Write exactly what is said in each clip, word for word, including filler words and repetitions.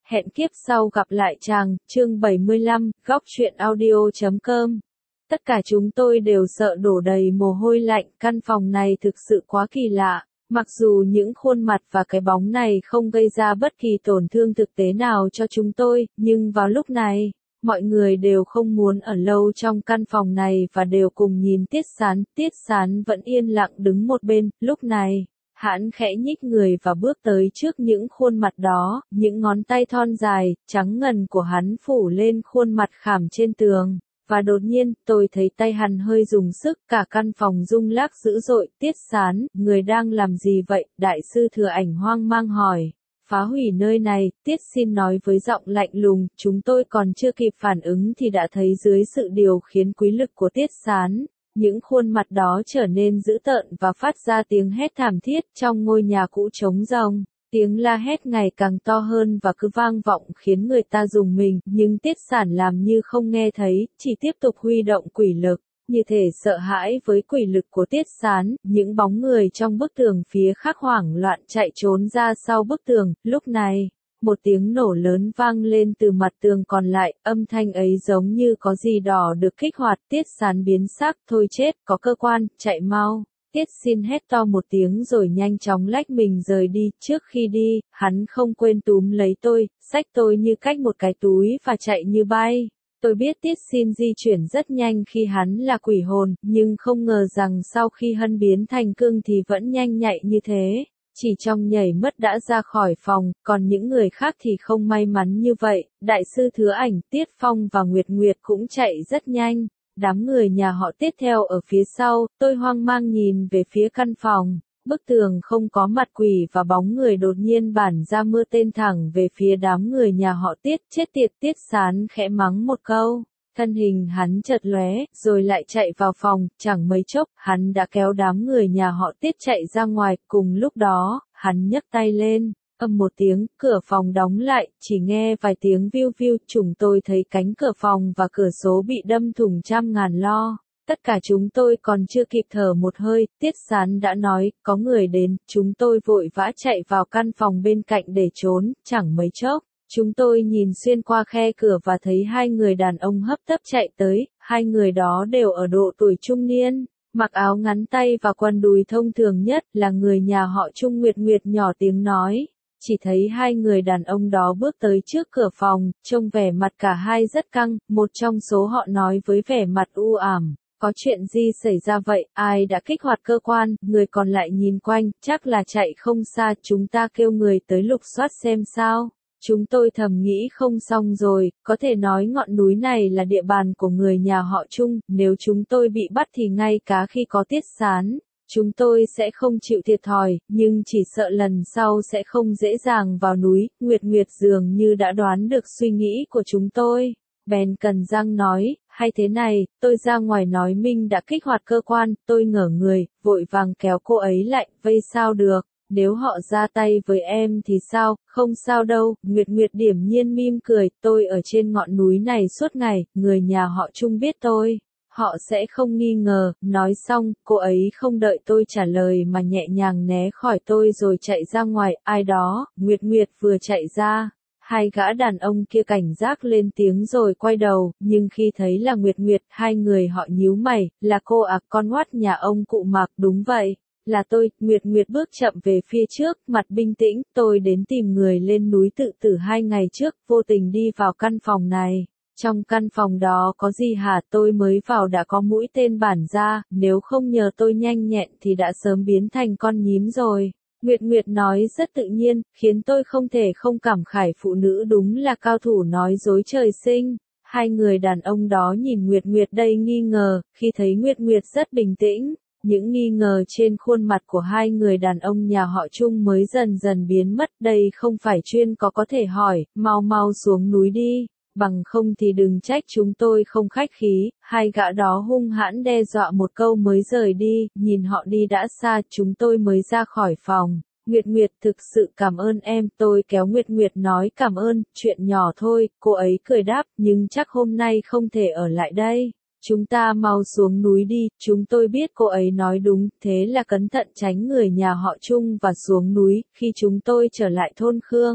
hẹn kiếp sau gặp lại chàng, chương bảy mươi lăm, góc truyện audio chấm com. Tất cả chúng tôi đều sợ đổ đầy mồ hôi lạnh, căn phòng này thực sự quá kỳ lạ. Mặc dù những khuôn mặt và cái bóng này không gây ra bất kỳ tổn thương thực tế nào cho chúng tôi, nhưng vào lúc này, mọi người đều không muốn ở lâu trong căn phòng này và đều cùng nhìn Tiết Sán. Tiết Sán vẫn yên lặng đứng một bên, lúc này, hắn khẽ nhích người và bước tới trước những khuôn mặt đó, những ngón tay thon dài, trắng ngần của hắn phủ lên khuôn mặt khảm trên tường. Và đột nhiên, tôi thấy tay hắn hơi dùng sức, cả căn phòng rung lắc dữ dội. Tiết Sán, người đang làm gì vậy? Đại sư Thừa Ảnh hoang mang hỏi. Phá hủy nơi này, Tiết Xin nói với giọng lạnh lùng, chúng tôi còn chưa kịp phản ứng thì đã thấy dưới sự điều khiển quý lực của Tiết Sán, những khuôn mặt đó trở nên dữ tợn và phát ra tiếng hét thảm thiết trong ngôi nhà cũ trống rỗng. Tiếng la hét ngày càng to hơn và cứ vang vọng khiến người ta rùng mình, nhưng Tiết Sản làm như không nghe thấy, chỉ tiếp tục huy động quỷ lực. Như thể sợ hãi với quỷ lực của Tiết Sán, những bóng người trong bức tường phía khác hoảng loạn chạy trốn ra sau bức tường. Lúc này, một tiếng nổ lớn vang lên từ mặt tường còn lại, âm thanh ấy giống như có gì đó được kích hoạt. Tiết Sán biến sắc, thôi chết, có cơ quan, chạy mau. Tiết Xin hét to một tiếng rồi nhanh chóng lách mình rời đi. Trước khi đi, hắn không quên túm lấy tôi, xách tôi như cách một cái túi và chạy như bay. Tôi biết Tiết Xin di chuyển rất nhanh khi hắn là quỷ hồn, nhưng không ngờ rằng sau khi hân biến thành cương thì vẫn nhanh nhạy như thế. Chỉ trong nhảy mất đã ra khỏi phòng, còn những người khác thì không may mắn như vậy. Đại sư Thứ Ảnh, Tiết Phong và Nguyệt Nguyệt cũng chạy rất nhanh. Đám người nhà họ Tiết theo ở phía sau, tôi hoang mang nhìn về phía căn phòng. Bức tường không có mặt quỷ và bóng người đột nhiên bản ra mưa tên thẳng về phía đám người nhà họ Tiết. Chết tiệt! Tiết Sán khẽ mắng một câu. Thân hình hắn chợt lóe, rồi lại chạy vào phòng, chẳng mấy chốc, hắn đã kéo đám người nhà họ Tiết chạy ra ngoài. Cùng lúc đó, hắn nhấc tay lên, ầm một tiếng, cửa phòng đóng lại, chỉ nghe vài tiếng viu viu. Chúng tôi thấy cánh cửa phòng và cửa sổ bị đâm thủng trăm ngàn lo. Tất cả chúng tôi còn chưa kịp thở một hơi, Tiết Sán đã nói, có người đến. Chúng tôi vội vã chạy vào căn phòng bên cạnh để trốn, chẳng mấy chốc. Chúng tôi nhìn xuyên qua khe cửa và thấy hai người đàn ông hấp tấp chạy tới. Hai người đó đều ở độ tuổi trung niên, mặc áo ngắn tay và quần đùi thông thường nhất, là người nhà họ Trung. Nguyệt Nguyệt nhỏ tiếng nói. Chỉ thấy hai người đàn ông đó bước tới trước cửa phòng, trông vẻ mặt cả hai rất căng. Một trong số họ nói với vẻ mặt u ảm, có chuyện gì xảy ra vậy, ai đã kích hoạt cơ quan? Người còn lại nhìn quanh, chắc là chạy không xa, chúng ta kêu người tới lục soát xem sao. Chúng tôi thầm nghĩ không xong rồi, có thể nói ngọn núi này là địa bàn của người nhà họ Trung, nếu chúng tôi bị bắt thì ngay cả khi có Tiết Sán, chúng tôi sẽ không chịu thiệt thòi, nhưng chỉ sợ lần sau sẽ không dễ dàng vào núi. Nguyệt Nguyệt dường như đã đoán được suy nghĩ của chúng tôi. Bèn cần răng nói, hay thế này, tôi ra ngoài nói Minh đã kích hoạt cơ quan. Tôi ngỡ người, vội vàng kéo cô ấy lại, vây sao được, nếu họ ra tay với em thì sao? Không sao đâu. Nguyệt Nguyệt điểm nhiên mỉm cười, tôi ở trên ngọn núi này suốt ngày, người nhà họ Trung biết tôi, họ sẽ không nghi ngờ. Nói xong, cô ấy không đợi tôi trả lời mà nhẹ nhàng né khỏi tôi rồi chạy ra ngoài. Ai đó? Nguyệt Nguyệt vừa chạy ra, hai gã đàn ông kia cảnh giác lên tiếng rồi quay đầu, nhưng khi thấy là Nguyệt Nguyệt, hai người họ nhíu mày. Là cô à? Con oát nhà ông cụ Mạc? Đúng vậy, là tôi. Nguyệt Nguyệt bước chậm về phía trước, mặt bình tĩnh. Tôi đến tìm người lên núi tự tử hai ngày trước, vô tình đi vào căn phòng này. Trong căn phòng đó có gì hả? Tôi mới vào đã có mũi tên bản ra, nếu không nhờ tôi nhanh nhẹn thì đã sớm biến thành con nhím rồi. Nguyệt Nguyệt nói rất tự nhiên, khiến tôi không thể không cảm khái, phụ nữ đúng là cao thủ nói dối trời sinh. Hai người đàn ông đó nhìn Nguyệt Nguyệt đầy nghi ngờ, khi thấy Nguyệt Nguyệt rất bình tĩnh, những nghi ngờ trên khuôn mặt của hai người đàn ông nhà họ Trung mới dần dần biến mất. Đây không phải chuyên có có thể hỏi, mau mau xuống núi đi, bằng không thì đừng trách chúng tôi không khách khí. Hai gã đó hung hãn đe dọa một câu mới rời đi. Nhìn họ đi đã xa, chúng tôi mới ra khỏi phòng. Nguyệt Nguyệt, thực sự cảm ơn em. Tôi kéo Nguyệt Nguyệt nói cảm ơn, chuyện nhỏ thôi. Cô ấy cười đáp, nhưng chắc hôm nay không thể ở lại đây. Chúng ta mau xuống núi đi. Chúng tôi biết cô ấy nói đúng, thế là cẩn thận tránh người nhà họ Trung và xuống núi. Khi chúng tôi trở lại thôn Khương,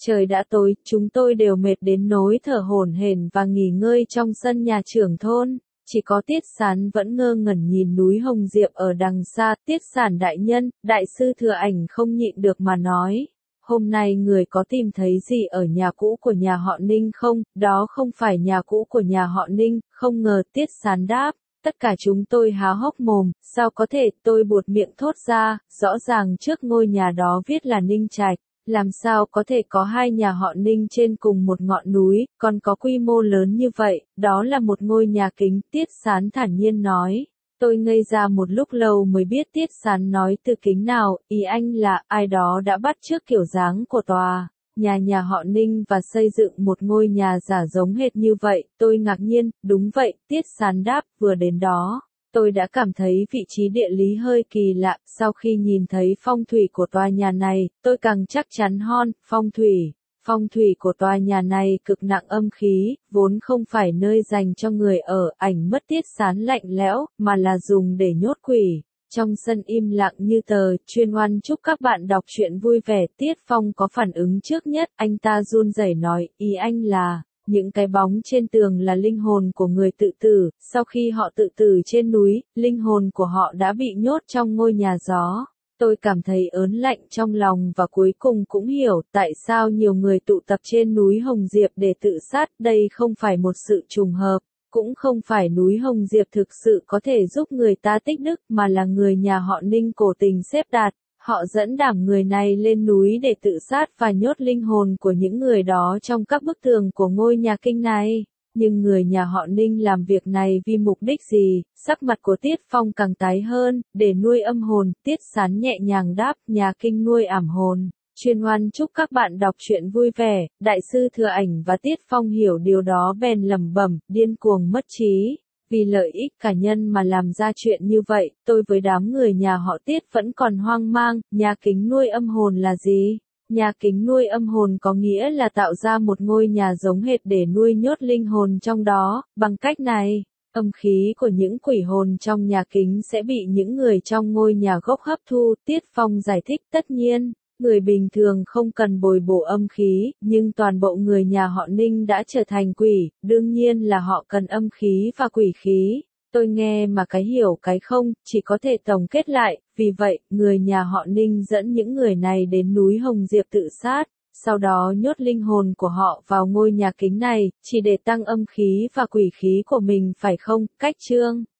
Trời đã tối, chúng tôi đều mệt đến nỗi thở hổn hển và nghỉ ngơi trong sân nhà trưởng thôn. Chỉ có Tiết Sán vẫn ngơ ngẩn nhìn núi Hồng Diệp ở đằng xa. Tiết Sản đại nhân, đại sư Thừa Ảnh không nhịn được mà nói. Hôm nay người có tìm thấy gì ở nhà cũ của nhà họ Ninh không? Đó không phải nhà cũ của nhà họ Ninh, không ngờ. Tiết Sán đáp. Tất cả chúng tôi há hốc mồm, sao có thể, tôi buột miệng thốt ra, rõ ràng trước ngôi nhà đó viết là Ninh Trạch. Làm sao có thể có hai nhà họ Ninh trên cùng một ngọn núi, còn có quy mô lớn như vậy, đó là một ngôi nhà kính. Tiết Sán thản nhiên nói. Tôi ngây ra một lúc lâu mới biết Tiết Sán nói từ kính nào, ý anh là ai đó đã bắt chước kiểu dáng của tòa nhà nhà họ Ninh và xây dựng một ngôi nhà giả giống hệt như vậy. Tôi ngạc nhiên, đúng vậy, Tiết Sán đáp, vừa đến đó. Tôi đã cảm thấy vị trí địa lý hơi kỳ lạ, sau khi nhìn thấy phong thủy của tòa nhà này, tôi càng chắc chắn hơn, phong thủy. Phong thủy của tòa nhà này cực nặng âm khí, vốn không phải nơi dành cho người ở. Ảnh mất Tiết Sán lạnh lẽo, mà là dùng để nhốt quỷ. Trong sân im lặng như tờ, chuyên oan chúc các bạn đọc truyện vui vẻ. Tiết Phong có phản ứng trước nhất, anh ta run rẩy nói, ý anh là, những cái bóng trên tường là linh hồn của người tự tử, sau khi họ tự tử trên núi, linh hồn của họ đã bị nhốt trong ngôi nhà gió. Tôi cảm thấy ớn lạnh trong lòng và cuối cùng cũng hiểu tại sao nhiều người tụ tập trên núi Hồng Diệp để tự sát. Đây không phải một sự trùng hợp, cũng không phải núi Hồng Diệp thực sự có thể giúp người ta tích đức, mà là người nhà họ Ninh cố tình xếp đặt. Họ dẫn đảm người này lên núi để tự sát và nhốt linh hồn của những người đó trong các bức tường của ngôi nhà kinh này. Nhưng người nhà họ Ninh làm việc này vì mục đích gì? Sắc mặt của Tiết Phong càng tái hơn. Để nuôi âm hồn. Tiết Sán nhẹ nhàng đáp, nhà kinh nuôi ảm hồn. Chuyên oan chúc các bạn đọc truyện vui vẻ. Đại sư Thừa Ảnh và Tiết Phong hiểu điều đó bèn lẩm bẩm, điên cuồng mất trí. Vì lợi ích cá nhân mà làm ra chuyện như vậy, tôi với đám người nhà họ Tiết vẫn còn hoang mang. Nhà kính nuôi âm hồn là gì? Nhà kính nuôi âm hồn có nghĩa là tạo ra một ngôi nhà giống hệt để nuôi nhốt linh hồn trong đó. Bằng cách này, âm khí của những quỷ hồn trong nhà kính sẽ bị những người trong ngôi nhà gốc hấp thu. Tiết Phong giải thích, tất nhiên, người bình thường không cần bồi bổ âm khí, nhưng toàn bộ người nhà họ Ninh đã trở thành quỷ, đương nhiên là họ cần âm khí và quỷ khí. Tôi nghe mà cái hiểu cái không, chỉ có thể tổng kết lại. Vì vậy, người nhà họ Ninh dẫn những người này đến núi Hồng Diệp tự sát, sau đó nhốt linh hồn của họ vào ngôi nhà kính này, chỉ để tăng âm khí và quỷ khí của mình, phải không? Cách chương